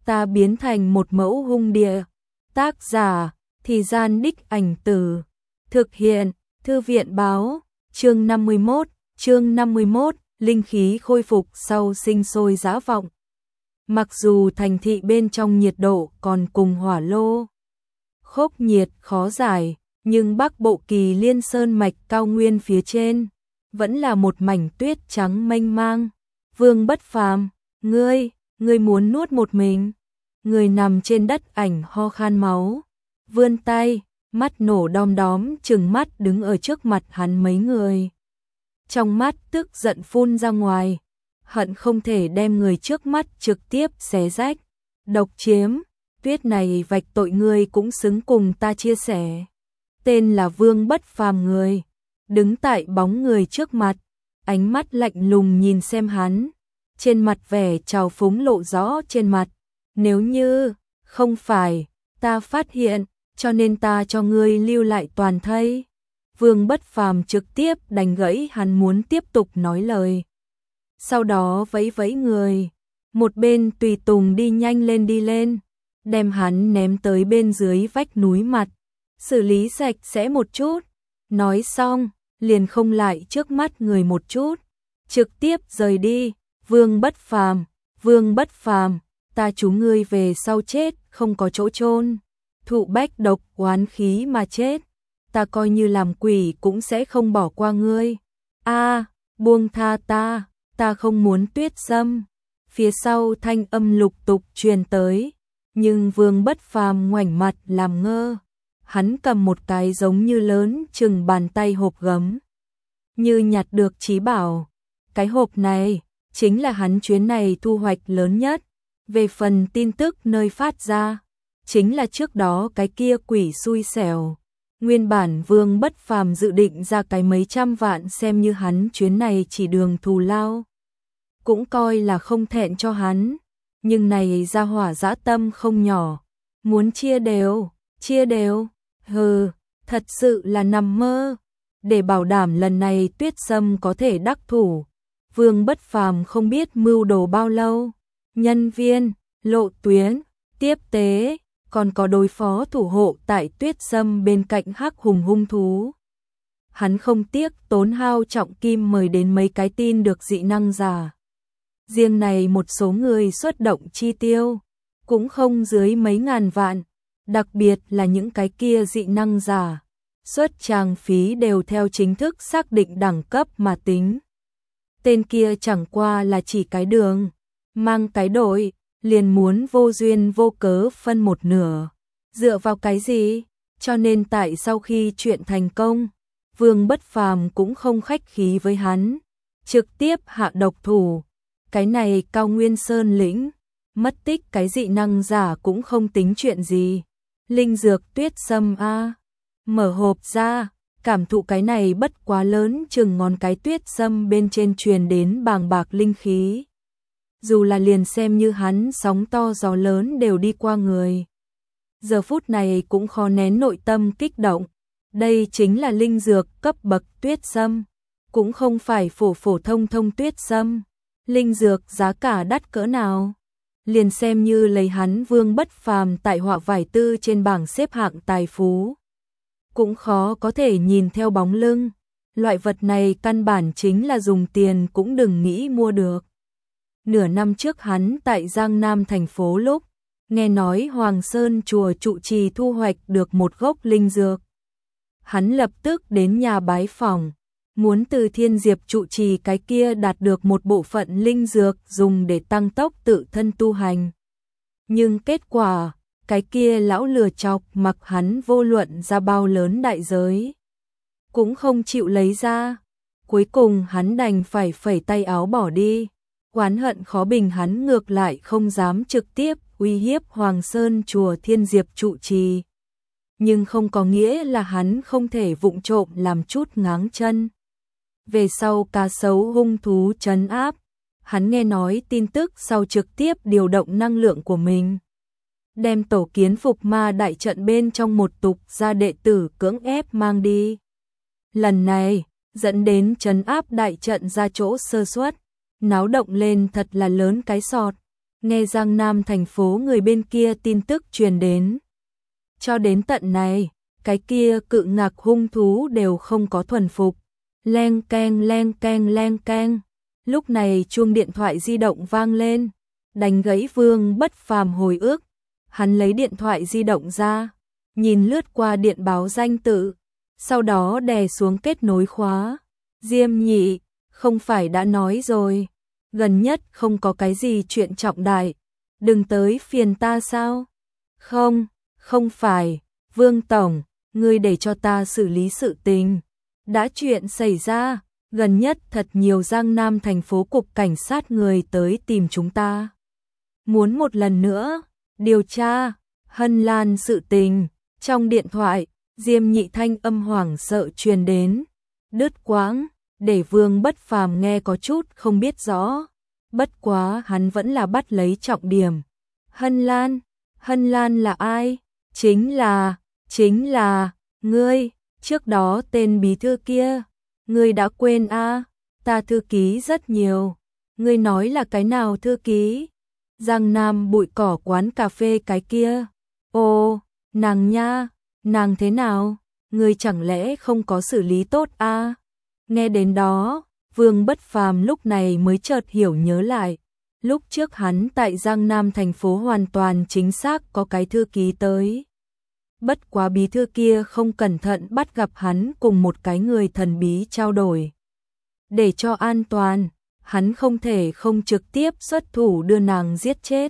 ta biến thành một mẫu hung địa. Tác giả, Thì Gian Đích Ảnh Từ. Thực hiện, Thư viện báo, chương 51, linh khí khôi phục sau sinh sôi dã vọng. Mặc dù thành thị bên trong nhiệt độ còn cùng hỏa lô khốc nhiệt khó giải, nhưng Bắc Bộ Kỳ Liên Sơn mạch cao nguyên phía trên vẫn là một mảnh tuyết trắng mênh mang. Vương Bất Phàm, ngươi muốn nuốt một mình. Người nằm trên đất ảnh ho khan máu, vươn tay, mắt nổ đom đóm trừng mắt đứng ở trước mặt hắn mấy người. Trong mắt tức giận phun ra ngoài, hận không thể đem người trước mắt trực tiếp xé rách, độc chiếm. Tuyết này vạch tội ngươi cũng xứng cùng ta chia sẻ. Tên là Vương Bất Phàm người, đứng tại bóng người trước mặt, ánh mắt lạnh lùng nhìn xem hắn, trên mặt vẻ trào phúng lộ rõ trên mặt. Nếu như không phải ta phát hiện, cho nên ta cho ngươi lưu lại toàn thây. Vương Bất Phàm trực tiếp đánh gãy hắn muốn tiếp tục nói lời. Sau đó vẫy vẫy người, một bên tùy tùng đi nhanh lên đi lên, đem hắn ném tới bên dưới vách núi mặt, xử lý sạch sẽ một chút. Nói xong, liền không lại trước mắt người một chút, trực tiếp rời đi. Vương Bất Phàm, ta chú ngươi về sau chết không có chỗ chôn, thụ bách độc oán khí mà chết, ta coi như làm quỷ cũng sẽ không bỏ qua ngươi. Buông tha ta không muốn Tuyết Sâm. Phía sau thanh âm lục tục truyền tới, nhưng Vương Bất Phàm ngoảnh mặt làm ngơ. Hắn cầm một cái giống như lớn chừng bàn tay hộp gấm, như nhặt được trí bảo. Cái hộp này chính là hắn chuyến này thu hoạch lớn nhất. Về phần tin tức nơi phát ra, chính là trước đó cái kia quỷ xui xẻo. Nguyên bản Vương Bất Phàm dự định ra cái mấy trăm vạn xem như hắn chuyến này chỉ đường thù lao, cũng coi là không thẹn cho hắn. Nhưng này ra hỏa dã tâm không nhỏ, muốn chia đều, thật sự là nằm mơ. Để bảo đảm lần này Tuyết Sâm có thể đắc thủ, Vương Bất Phàm không biết mưu đồ bao lâu, nhân viên, lộ tuyến, tiếp tế, còn có đối phó thủ hộ tại Tuyết Sâm bên cạnh hắc hung thú. Hắn không tiếc tốn hao trọng kim mời đến mấy cái tin được dị năng giả. Riêng này một số người xuất động chi tiêu cũng không dưới mấy ngàn vạn, đặc biệt là những cái kia dị năng giả, xuất trang phí đều theo chính thức xác định đẳng cấp mà tính. Tên kia chẳng qua là chỉ cái đường, mang cái đội, liền muốn vô duyên vô cớ phân một nửa. Dựa vào cái gì? Cho nên tại sau khi chuyện thành công, Vương Bất Phàm cũng không khách khí với hắn, trực tiếp hạ độc thủ. Cái này Cao Nguyên Sơn lĩnh, mất tích cái dị năng giả cũng không tính chuyện gì. Linh dược Tuyết Sâm mở hộp ra, cảm thụ cái này bất quá lớn chừng ngón cái Tuyết Sâm bên trên truyền đến bàng bạc linh khí. Dù là liền xem như hắn sóng to gió lớn đều đi qua người, giờ phút này cũng khó nén nội tâm kích động. Đây chính là linh dược cấp bậc Tuyết Sâm, cũng không phải phổ thông Tuyết Sâm. Linh dược giá cả đắt cỡ nào? Liền xem như lấy hắn Vương Bất Phàm tại Họa Vải Tư trên bảng xếp hạng tài phú, cũng khó có thể nhìn theo bóng lưng. Loại vật này căn bản chính là dùng tiền cũng đừng nghĩ mua được. Nửa năm trước hắn tại Giang Nam thành phố lúc nghe nói Hoàng Sơn chùa trụ trì thu hoạch được một gốc linh dược, hắn lập tức đến nhà bái phỏng, muốn từ Thiên Diệp trụ trì cái kia đạt được một bộ phận linh dược dùng để tăng tốc tự thân tu hành. Nhưng kết quả, cái kia lão lừa chọc mặc hắn vô luận ra bao lớn đại giới, cũng không chịu lấy ra. Cuối cùng hắn đành phải phẩy tay áo bỏ đi. Oán hận khó bình hắn ngược lại không dám trực tiếp uy hiếp Hoàng Sơn chùa Thiên Diệp trụ trì. Nhưng không có nghĩa là hắn không thể vụng trộm làm chút ngáng chân. Về sau cá sấu hung thú trấn áp, hắn nghe nói tin tức sau trực tiếp điều động năng lượng của mình, đem tổ kiến phục ma đại trận bên trong một tục gia đệ tử cưỡng ép mang đi. Lần này, dẫn đến trấn áp đại trận ra chỗ sơ suất, náo động lên thật là lớn cái sọt. nghe Giang Nam thành phố người bên kia tin tức truyền đến. Cho đến tận này, cái kia cự ngạc hung thú đều không có thuần phục. Leng keng leng keng leng keng. Lúc này chuông điện thoại di động vang lên, đánh gãy Vương Bất Phàm hồi ức. Hắn lấy điện thoại di động ra, nhìn lướt qua điện báo danh tự, sau đó đè xuống kết nối khóa. Diêm Nhị, không phải đã nói rồi, gần nhất không có cái gì chuyện trọng đại, đừng tới phiền ta sao? Không, không phải, Vương Tổng, ngươi để cho ta xử lý sự tình. Đã chuyện xảy ra, gần nhất thật nhiều Giang Nam thành phố cục cảnh sát người tới tìm chúng ta. Muốn một lần nữa điều tra Hân Lan sự tình. Trong điện thoại, Diêm Nhị thanh âm hoảng sợ truyền đến, đứt quãng, để Vương Bất Phàm nghe có chút không biết rõ. Bất quá hắn vẫn là bắt lấy trọng điểm. Hân Lan là ai? Chính là, ngươi, trước đó tên bí thư kia, ngươi đã quên à, ta thư ký rất nhiều. Ngươi nói là cái nào thư ký? Giang Nam bụi cỏ quán cà phê cái kia. Ồ, nàng nha, nàng thế nào? Ngươi chẳng lẽ không có xử lý tốt à? Nghe đến đó, Vương Bất Phàm lúc này mới chợt hiểu nhớ lại. Lúc trước hắn tại Giang Nam thành phố hoàn toàn chính xác có cái thư ký tới. Bất quá bí thư kia không cẩn thận bắt gặp hắn cùng một cái người thần bí trao đổi. Để cho an toàn, hắn không thể không trực tiếp xuất thủ đưa nàng giết chết.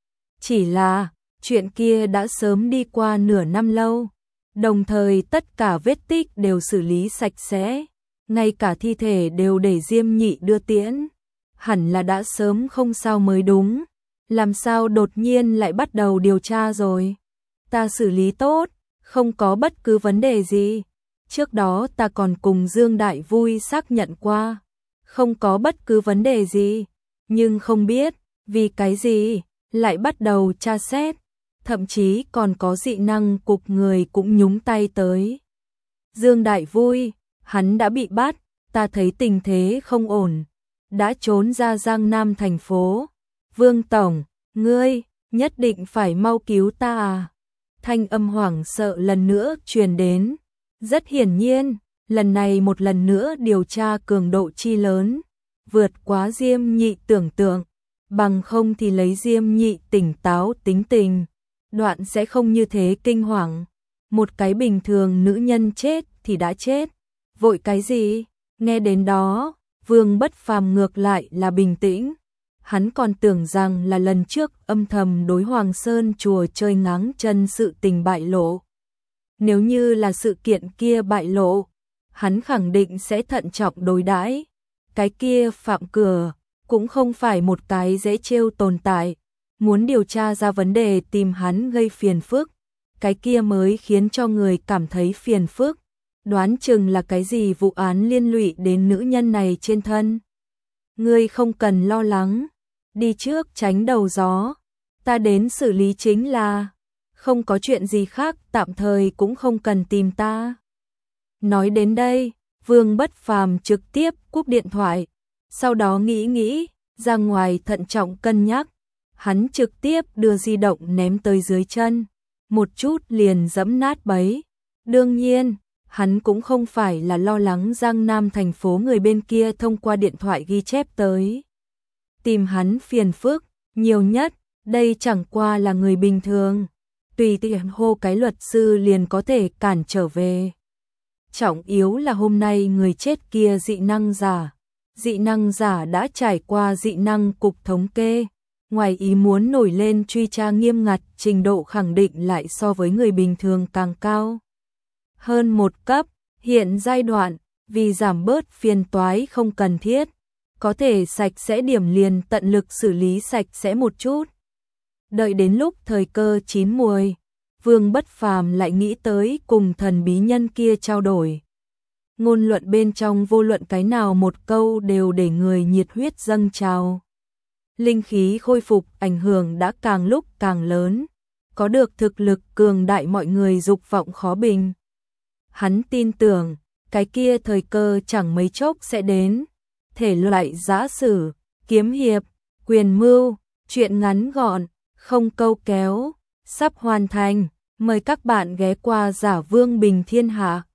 Chỉ là, chuyện kia đã sớm đi qua nửa năm lâu, đồng thời tất cả vết tích đều xử lý sạch sẽ, ngay cả thi thể đều để Diêm Nhị đưa tiễn. Hẳn là đã sớm không sao mới đúng, làm sao đột nhiên lại bắt đầu điều tra rồi. Ta xử lý tốt, không có bất cứ vấn đề gì. Trước đó ta còn cùng Dương Đại Vui xác nhận qua, không có bất cứ vấn đề gì, nhưng không biết vì cái gì lại bắt đầu tra xét, thậm chí còn có dị năng cục người cũng nhúng tay tới. Dương Đại Vui, hắn đã bị bắt, ta thấy tình thế không ổn, đã trốn ra Giang Nam thành phố. Vương Tổng, ngươi nhất định phải mau cứu ta à? Thanh âm hoảng sợ lần nữa truyền đến. Rất hiển nhiên, lần này một lần nữa điều tra cường độ chi lớn, vượt quá Diêm Nhị tưởng tượng, bằng không thì lấy Diêm Nhị tỉnh táo tính tình, đoạn sẽ không như thế kinh hoàng. Một cái bình thường nữ nhân chết thì đã chết, vội cái gì? Nghe đến đó, Vương Bất Phàm ngược lại là bình tĩnh. Hắn còn tưởng rằng là lần trước âm thầm đối Hoàng Sơn chùa chơi ngáng chân sự tình bại lộ. Nếu như là sự kiện kia bại lộ, hắn khẳng định sẽ thận trọng đối đãi. Cái kia Phạm Cửa cũng không phải một cái dễ trêu tồn tại, muốn điều tra ra vấn đề tìm hắn gây phiền phức, cái kia mới khiến cho người cảm thấy phiền phức. Đoán chừng là cái gì vụ án liên lụy đến nữ nhân này trên thân. Ngươi không cần lo lắng, đi trước tránh đầu gió, ta đến xử lý chính là, không có chuyện gì khác, tạm thời cũng không cần tìm ta. Nói đến đây, Vương Bất Phàm trực tiếp cúp điện thoại, sau đó nghĩ, ra ngoài thận trọng cân nhắc, hắn trực tiếp đưa di động ném tới dưới chân, một chút liền giẫm nát bấy. Đương nhiên, hắn cũng không phải là lo lắng Giang Nam thành phố người bên kia thông qua điện thoại ghi chép tới tìm hắn phiền phức, nhiều nhất, đây chẳng qua là người bình thường, tùy tiện hô cái luật sư liền có thể cản trở về. Trọng yếu là hôm nay người chết kia dị năng giả đã trải qua dị năng cục thống kê, ngoài ý muốn nổi lên truy tra nghiêm ngặt, trình độ khẳng định lại so với người bình thường càng cao hơn một cấp. Hiện giai đoạn, vì giảm bớt phiền toái không cần thiết, có thể sạch sẽ điểm liền tận lực xử lý sạch sẽ một chút. Đợi đến lúc thời cơ chín muồi, Vương Bất Phàm lại nghĩ tới cùng thần bí nhân kia trao đổi. Ngôn luận bên trong vô luận cái nào một câu đều để người nhiệt huyết dâng trào. Linh khí khôi phục ảnh hưởng đã càng lúc càng lớn, có được thực lực cường đại mọi người dục vọng khó bình. Hắn tin tưởng, cái kia thời cơ chẳng mấy chốc sẽ đến. Thể loại giã sử, kiếm hiệp, quyền mưu, Chuyện ngắn gọn, không câu kéo, sắp hoàn thành. Mời các bạn ghé qua Giả Vương Bình Thiên Hạ.